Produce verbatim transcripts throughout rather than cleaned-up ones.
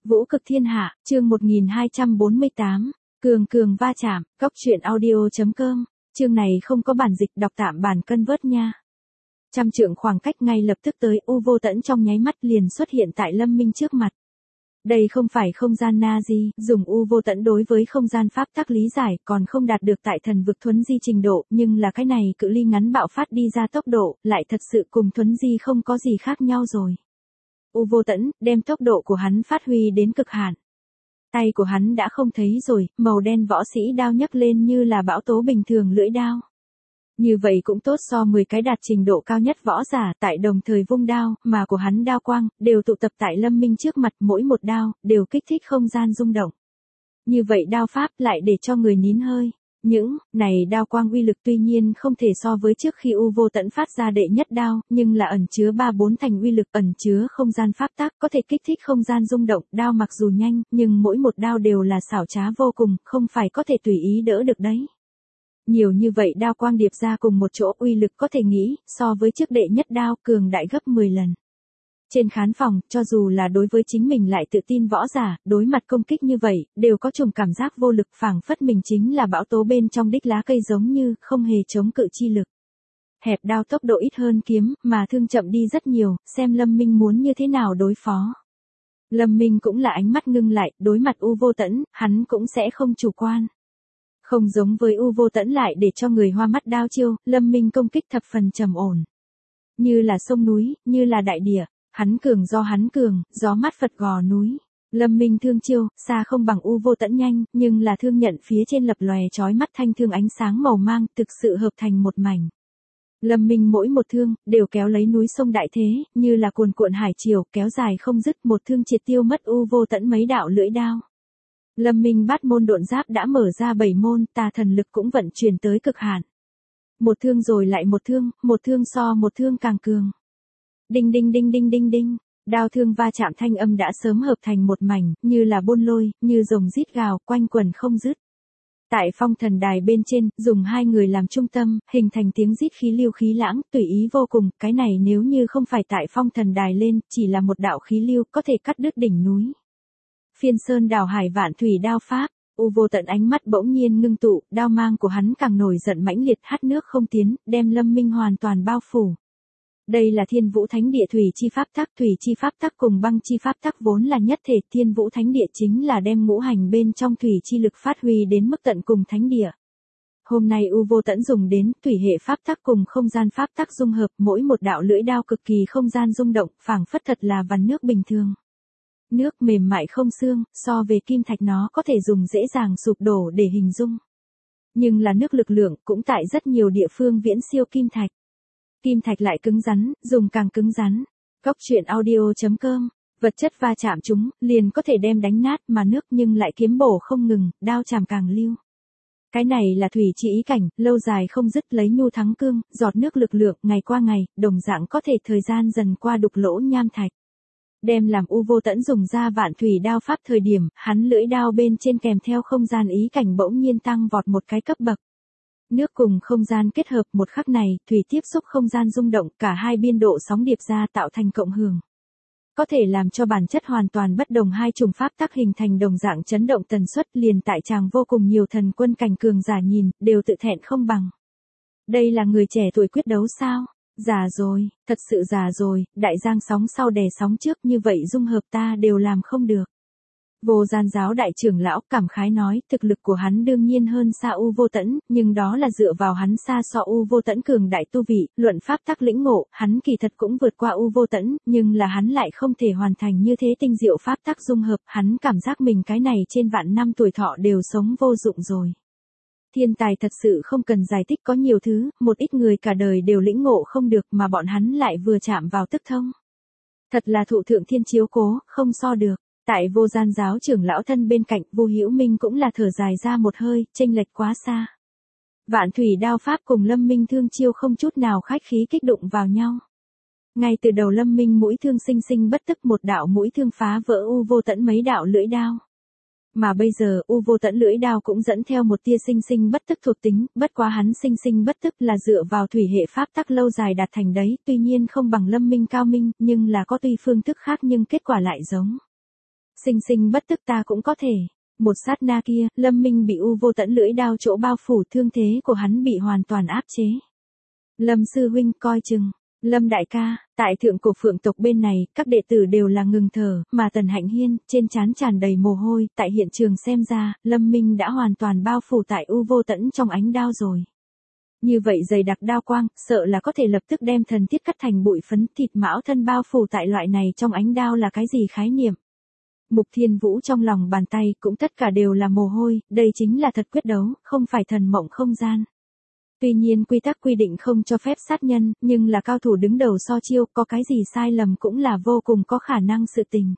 Vũ cực thiên hạ, chương một nghìn hai trăm bốn mươi tám, cường cường va chạm, góc truyện audio.com, chương này không có bản dịch, đọc tạm bản cân vớt nha. Trăm trượng khoảng cách ngay lập tức tới, U Vô Tẫn trong nháy mắt liền xuất hiện tại Lâm Minh trước mặt. Đây không phải không gian na di, dùng U Vô Tẫn đối với không gian pháp tắc lý giải còn không đạt được tại thần vực thuấn di trình độ, nhưng là cái này cự ly ngắn bạo phát đi ra tốc độ, lại thật sự cùng thuấn di không có gì khác nhau rồi. U Vô Tẫn, đem tốc độ của hắn phát huy đến cực hạn. Tay của hắn đã không thấy rồi, màu đen võ sĩ đao nhấc lên như là bão tố bình thường lưỡi đao. Như vậy cũng tốt so mười cái đạt trình độ cao nhất võ giả tại đồng thời vung đao, mà của hắn đao quang, đều tụ tập tại Lâm Minh trước mặt, mỗi một đao, đều kích thích không gian rung động. Như vậy đao pháp lại để cho người nín hơi. Những, này đao quang uy lực tuy nhiên không thể so với trước khi U Vô Tẫn phát ra đệ nhất đao, nhưng là ẩn chứa ba bốn thành uy lực, ẩn chứa không gian pháp tắc, có thể kích thích không gian rung động, đao mặc dù nhanh, nhưng mỗi một đao đều là xảo trá vô cùng, không phải có thể tùy ý đỡ được đấy. Nhiều như vậy đao quang điệp ra cùng một chỗ, uy lực có thể nghĩ, so với trước đệ nhất đao cường đại gấp mười lần. Trên khán phòng, cho dù là đối với chính mình lại tự tin võ giả, đối mặt công kích như vậy, đều có chủng cảm giác vô lực, phảng phất mình chính là bão tố bên trong đích lá cây, giống như không hề chống cự chi lực. Hẹp đao tốc độ ít hơn kiếm, mà thương chậm đi rất nhiều, xem Lâm Minh muốn như thế nào đối phó. Lâm Minh cũng là ánh mắt ngưng lại, đối mặt U Vô Tẫn, hắn cũng sẽ không chủ quan. Không giống với U Vô Tẫn lại để cho người hoa mắt đao chiêu, Lâm Minh công kích thập phần trầm ổn. Như là sông núi, như là đại địa. Hắn cường do hắn cường, gió mát Phật gò núi. Lâm Minh thương chiêu, xa không bằng U Vô Tẫn nhanh, nhưng là thương nhận phía trên lập lòe chói mắt thanh thương ánh sáng màu mang, thực sự hợp thành một mảnh. Lâm Minh mỗi một thương, đều kéo lấy núi sông đại thế, như là cuồn cuộn hải triều, kéo dài không dứt, một thương triệt tiêu mất U Vô Tẫn mấy đạo lưỡi đao. Lâm Minh bát môn độn giáp đã mở ra bảy môn, tà thần lực cũng vận chuyển tới cực hạn. Một thương rồi lại một thương, một thương so một thương càng cường. Đinh đinh đinh đinh đinh đinh, đao thương va chạm thanh âm đã sớm hợp thành một mảnh, như là buôn lôi, như rồng rít gào, quanh quần không dứt. Tại phong thần đài bên trên, dùng hai người làm trung tâm, hình thành tiếng rít khí lưu khí lãng, tùy ý vô cùng, cái này nếu như không phải tại phong thần đài lên, chỉ là một đạo khí lưu, có thể cắt đứt đỉnh núi. Phiên sơn đảo hải vạn thủy đao pháp, U Vô Tận ánh mắt bỗng nhiên ngưng tụ, đao mang của hắn càng nổi giận mãnh liệt, hắt nước không tiến, đem Lâm Minh hoàn toàn bao phủ. Đây là Thiên Vũ Thánh Địa thủy chi pháp tắc, thủy chi pháp tắc cùng băng chi pháp tắc vốn là nhất thể, Thiên Vũ Thánh Địa chính là đem ngũ hành bên trong thủy chi lực phát huy đến mức tận cùng thánh địa. Hôm nay U Vô Tẫn dùng đến thủy hệ pháp tắc cùng không gian pháp tắc dung hợp, mỗi một đạo lưỡi đao cực kỳ không gian rung động, phảng phất thật là vằn nước bình thường. Nước mềm mại không xương, so về kim thạch nó có thể dùng dễ dàng sụp đổ để hình dung. Nhưng là nước lực lượng cũng tại rất nhiều địa phương viễn siêu kim thạch. Kim thạch lại cứng rắn, dùng càng cứng rắn. Góc truyện audio.com, vật chất va chạm chúng, liền có thể đem đánh nát, mà nước nhưng lại kiếm bổ không ngừng, đao chàm càng lưu. Cái này là thủy chi ý cảnh, lâu dài không dứt, lấy nhu thắng cương, giọt nước lực lượng, ngày qua ngày, đồng dạng có thể thời gian dần qua đục lỗ nham thạch. Đem làm U Vô Tẫn dùng ra vạn thủy đao pháp thời điểm, hắn lưỡi đao bên trên kèm theo không gian ý cảnh bỗng nhiên tăng vọt một cái cấp bậc. Nước cùng không gian kết hợp, một khắc này, thủy tiếp xúc không gian rung động, cả hai biên độ sóng điệp ra tạo thành cộng hưởng. Có thể làm cho bản chất hoàn toàn bất đồng hai chủng pháp tắc hình thành đồng dạng chấn động tần suất, liền tại tràng vô cùng nhiều thần quân cảnh cường giả nhìn, đều tự thẹn không bằng. Đây là người trẻ tuổi quyết đấu sao? Già rồi, thật sự già rồi, đại giang sóng sau đè sóng trước, như vậy dung hợp ta đều làm không được. Vô Gian giáo đại trưởng lão cảm khái nói, thực lực của hắn đương nhiên hơn xa U Vô Tẫn, nhưng đó là dựa vào hắn xa so U Vô Tẫn cường đại tu vị, luận pháp tắc lĩnh ngộ, hắn kỳ thật cũng vượt qua U Vô Tẫn, nhưng là hắn lại không thể hoàn thành như thế tinh diệu pháp tắc dung hợp, hắn cảm giác mình cái này trên vạn năm tuổi thọ đều sống vô dụng rồi. Thiên tài thật sự không cần giải thích, có nhiều thứ, một ít người cả đời đều lĩnh ngộ không được mà bọn hắn lại vừa chạm vào tức thông. Thật là thụ thượng thiên chiếu cố, không so được. Tại Vô Gian giáo trưởng lão thân bên cạnh, Vu Hữu Minh cũng là thở dài ra một hơi, chênh lệch quá xa. Vạn thủy đao pháp cùng Lâm Minh thương chiêu không chút nào khách khí kích đụng vào nhau. Ngay từ đầu Lâm Minh mũi thương sinh sinh bất tức, một đạo mũi thương phá vỡ U Vô Tẫn mấy đạo lưỡi đao. Mà bây giờ, U Vô Tẫn lưỡi đao cũng dẫn theo một tia sinh sinh bất tức thuộc tính, bất quá hắn sinh sinh bất tức là dựa vào thủy hệ pháp tắc lâu dài đạt thành đấy, tuy nhiên không bằng Lâm Minh cao minh, nhưng là có tuy phương thức khác nhưng kết quả lại giống. Sinh sinh bất tức ta cũng có thể. Một sát na kia, Lâm Minh bị u vô tận lưỡi đao chỗ bao phủ, thương thế của hắn bị hoàn toàn áp chế. Lâm sư huynh coi chừng. Lâm đại ca, tại thượng cổ phượng tộc bên này, các đệ tử đều là ngừng thở, mà Tần Hạnh Hiên, trên trán tràn đầy mồ hôi, tại hiện trường xem ra, Lâm Minh đã hoàn toàn bao phủ tại u vô tận trong ánh đao rồi. Như vậy dày đặc đao quang, sợ là có thể lập tức đem thần thiết cắt thành bụi phấn, thịt mão thân bao phủ tại loại này trong ánh đao là cái gì khái niệm. Mục Thiên Vũ trong lòng bàn tay cũng tất cả đều là mồ hôi, đây chính là thật quyết đấu, không phải thần mộng không gian. Tuy nhiên quy tắc quy định không cho phép sát nhân, nhưng là cao thủ đứng đầu so chiêu, có cái gì sai lầm cũng là vô cùng có khả năng sự tình.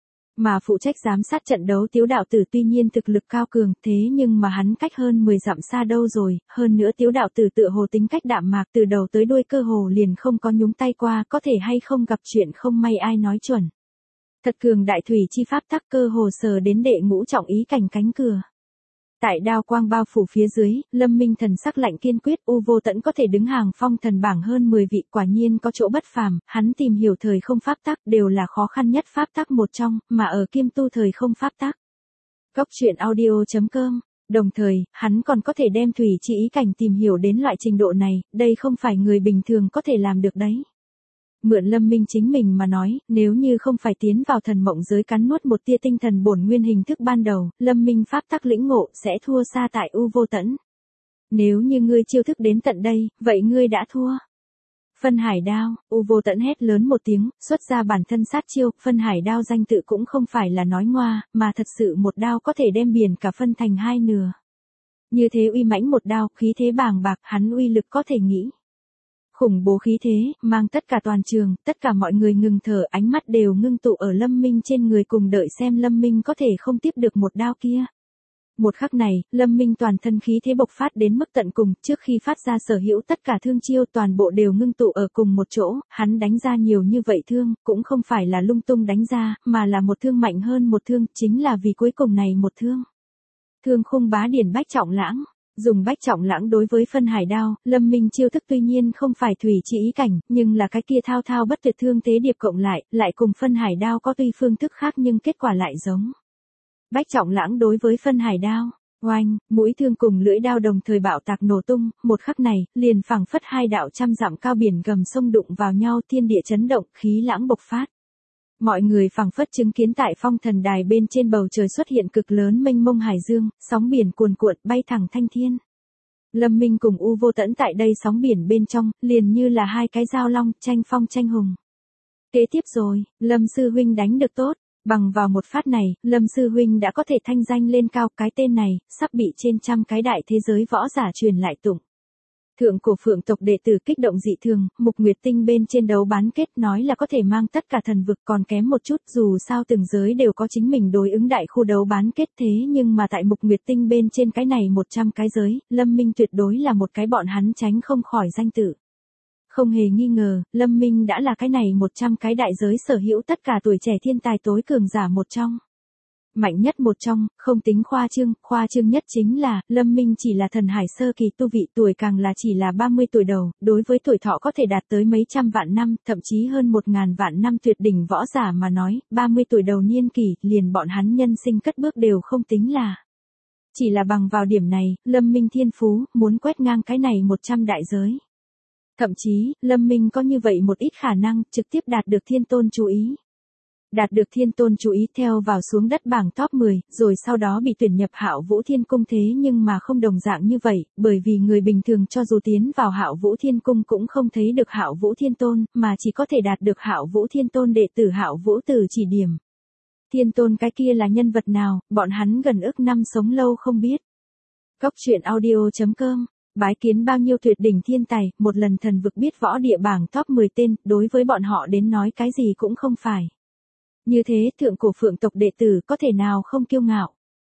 Mà phụ trách giám sát trận đấu Tiếu đạo tử tuy nhiên thực lực cao cường, thế nhưng mà hắn cách hơn mười dặm xa đâu rồi, hơn nữa Tiếu đạo tử tựa hồ tính cách đạm mạc từ đầu tới đuôi cơ hồ liền không có nhúng tay qua, có thể hay không gặp chuyện không may ai nói chuẩn. Thật cường đại thủy chi pháp tắc cơ hồ sờ đến đệ ngũ trọng ý cảnh cánh cửa. Tại đao quang bao phủ phía dưới, Lâm Minh thần sắc lạnh kiên quyết, u vô tận có thể đứng hàng phong thần bảng hơn mười vị, quả nhiên có chỗ bất phàm, hắn tìm hiểu thời không pháp tắc đều là khó khăn nhất pháp tắc một trong, mà ở kiêm tu thời không pháp tắc. Góc truyện audio chấm com. Đồng thời, hắn còn có thể đem thủy chi ý cảnh tìm hiểu đến loại trình độ này, đây không phải người bình thường có thể làm được đấy. Mượn Lâm Minh chính mình mà nói, nếu như không phải tiến vào thần mộng giới cắn nuốt một tia tinh thần bổn nguyên hình thức ban đầu, Lâm Minh pháp tắc lĩnh ngộ sẽ thua xa tại u vô tẫn. Nếu như ngươi chiêu thức đến tận đây, vậy ngươi đã thua. Phân hải đao, u vô tẫn hét lớn một tiếng, xuất ra bản thân sát chiêu, phân hải đao danh tự cũng không phải là nói ngoa, mà thật sự một đao có thể đem biển cả phân thành hai nửa. Như thế uy mãnh một đao, khí thế bàng bạc, hắn uy lực có thể nghĩ. Khủng bố khí thế, mang tất cả toàn trường, tất cả mọi người ngừng thở, ánh mắt đều ngưng tụ ở Lâm Minh trên người cùng đợi xem Lâm Minh có thể không tiếp được một đao kia. Một khắc này, Lâm Minh toàn thân khí thế bộc phát đến mức tận cùng, trước khi phát ra sở hữu tất cả thương chiêu toàn bộ đều ngưng tụ ở cùng một chỗ, hắn đánh ra nhiều như vậy thương, cũng không phải là lung tung đánh ra, mà là một thương mạnh hơn một thương, chính là vì cuối cùng này một thương. Thương khung bá điển bách trọng lãng. Dùng bách trọng lãng đối với phân hải đao, Lâm Minh chiêu thức tuy nhiên không phải thủy chi ý cảnh, nhưng là cái kia thao thao bất tuyệt thương thế điệp cộng lại, lại cùng phân hải đao có tuy phương thức khác nhưng kết quả lại giống. Bách trọng lãng đối với phân hải đao, oanh, mũi thương cùng lưỡi đao đồng thời bạo tạc nổ tung, một khắc này, liền phảng phất hai đạo trăm dặm cao biển gầm sông đụng vào nhau, thiên địa chấn động, khí lãng bộc phát. Mọi người phảng phất chứng kiến tại phong thần đài bên trên bầu trời xuất hiện cực lớn mênh mông hải dương, sóng biển cuồn cuộn bay thẳng thanh thiên. Lâm Minh cùng u vô tẫn tại đây sóng biển bên trong, liền như là hai cái dao long, tranh phong tranh hùng. Kế tiếp rồi, Lâm sư huynh đánh được tốt, bằng vào một phát này, Lâm sư huynh đã có thể thanh danh lên cao, cái tên này, sắp bị trên trăm cái đại thế giới võ giả truyền lại tụng. Thượng cổ phượng tộc đệ tử kích động dị thường, Mục Nguyệt Tinh bên trên đấu bán kết nói là có thể mang tất cả thần vực, còn kém một chút, dù sao từng giới đều có chính mình đối ứng đại khu đấu bán kết, thế nhưng mà tại Mục Nguyệt Tinh bên trên cái này một trăm cái giới, Lâm Minh tuyệt đối là một cái bọn hắn tránh không khỏi danh tự. Không hề nghi ngờ, Lâm Minh đã là cái này một trăm cái đại giới sở hữu tất cả tuổi trẻ thiên tài tối cường giả một trong. Mạnh nhất một trong, không tính khoa trương, khoa trương nhất chính là, Lâm Minh chỉ là thần hải sơ kỳ tu vị, tuổi càng là chỉ là ba mươi tuổi đầu, đối với tuổi thọ có thể đạt tới mấy trăm vạn năm, thậm chí hơn một ngàn vạn năm tuyệt đỉnh võ giả mà nói, ba mươi tuổi đầu niên kỷ, liền bọn hắn nhân sinh cất bước đều không tính là. Chỉ là bằng vào điểm này, Lâm Minh thiên phú, muốn quét ngang cái này một trăm đại giới. Thậm chí, Lâm Minh có như vậy một ít khả năng, trực tiếp đạt được thiên tôn chú ý. Đạt được thiên tôn chú ý theo vào xuống đất bảng top mười, rồi sau đó bị tuyển nhập Hạo Vũ Thiên Cung, thế nhưng mà không đồng dạng như vậy, bởi vì người bình thường cho dù tiến vào Hạo Vũ Thiên Cung cũng không thấy được Hạo Vũ Thiên Tôn, mà chỉ có thể đạt được Hạo Vũ Thiên Tôn đệ tử Hạo Vũ Tử chỉ điểm. Thiên Tôn cái kia là nhân vật nào, bọn hắn gần ức năm sống lâu không biết. Góc truyện audio chấm com. Bái kiến bao nhiêu tuyệt đỉnh thiên tài, một lần thần vực biết võ địa bảng top mười tên, đối với bọn họ đến nói cái gì cũng không phải. Như thế thượng cổ phượng tộc đệ tử có thể nào không kiêu ngạo.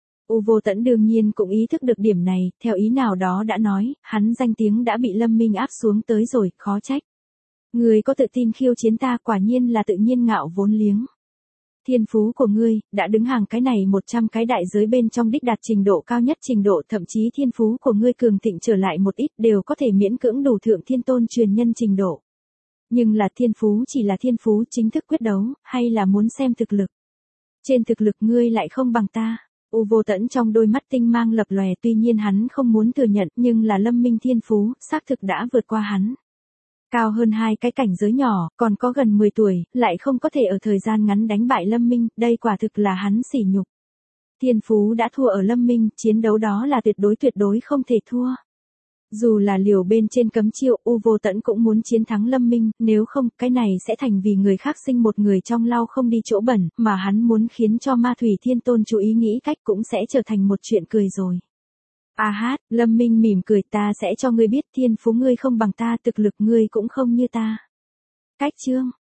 U vô tẫn đương nhiên cũng ý thức được điểm này, theo ý nào đó đã nói, hắn danh tiếng đã bị Lâm Minh áp xuống tới rồi, khó trách. Người có tự tin khiêu chiến ta quả nhiên là tự nhiên ngạo vốn liếng. Thiên phú của ngươi, đã đứng hàng cái này một trăm cái đại giới bên trong đích đạt trình độ cao nhất trình độ, thậm chí thiên phú của ngươi cường thịnh trở lại một ít đều có thể miễn cưỡng đủ thượng thiên tôn truyền nhân trình độ. Nhưng là thiên phú chỉ là thiên phú, chính thức quyết đấu, hay là muốn xem thực lực. Trên thực lực ngươi lại không bằng ta. U Vô Tẫn trong đôi mắt tinh mang lập lòe, tuy nhiên hắn không muốn thừa nhận, nhưng là Lâm Minh thiên phú, xác thực đã vượt qua hắn. Cao hơn hai cái cảnh giới nhỏ, còn có gần mười tuổi, lại không có thể ở thời gian ngắn đánh bại Lâm Minh, đây quả thực là hắn sỉ nhục. Thiên phú đã thua ở Lâm Minh, chiến đấu đó là tuyệt đối tuyệt đối không thể thua. Dù là liều bên trên cấm chiêu, U Vô Tẫn cũng muốn chiến thắng Lâm Minh, nếu không, cái này sẽ thành vì người khác sinh một người trong lau không đi chỗ bẩn, mà hắn muốn khiến cho Ma Thủy Thiên Tôn chú ý nghĩ cách cũng sẽ trở thành một chuyện cười rồi. A hát, Lâm Minh mỉm cười, ta sẽ cho ngươi biết thiên phú ngươi không bằng ta, thực lực ngươi cũng không như ta. Cách chương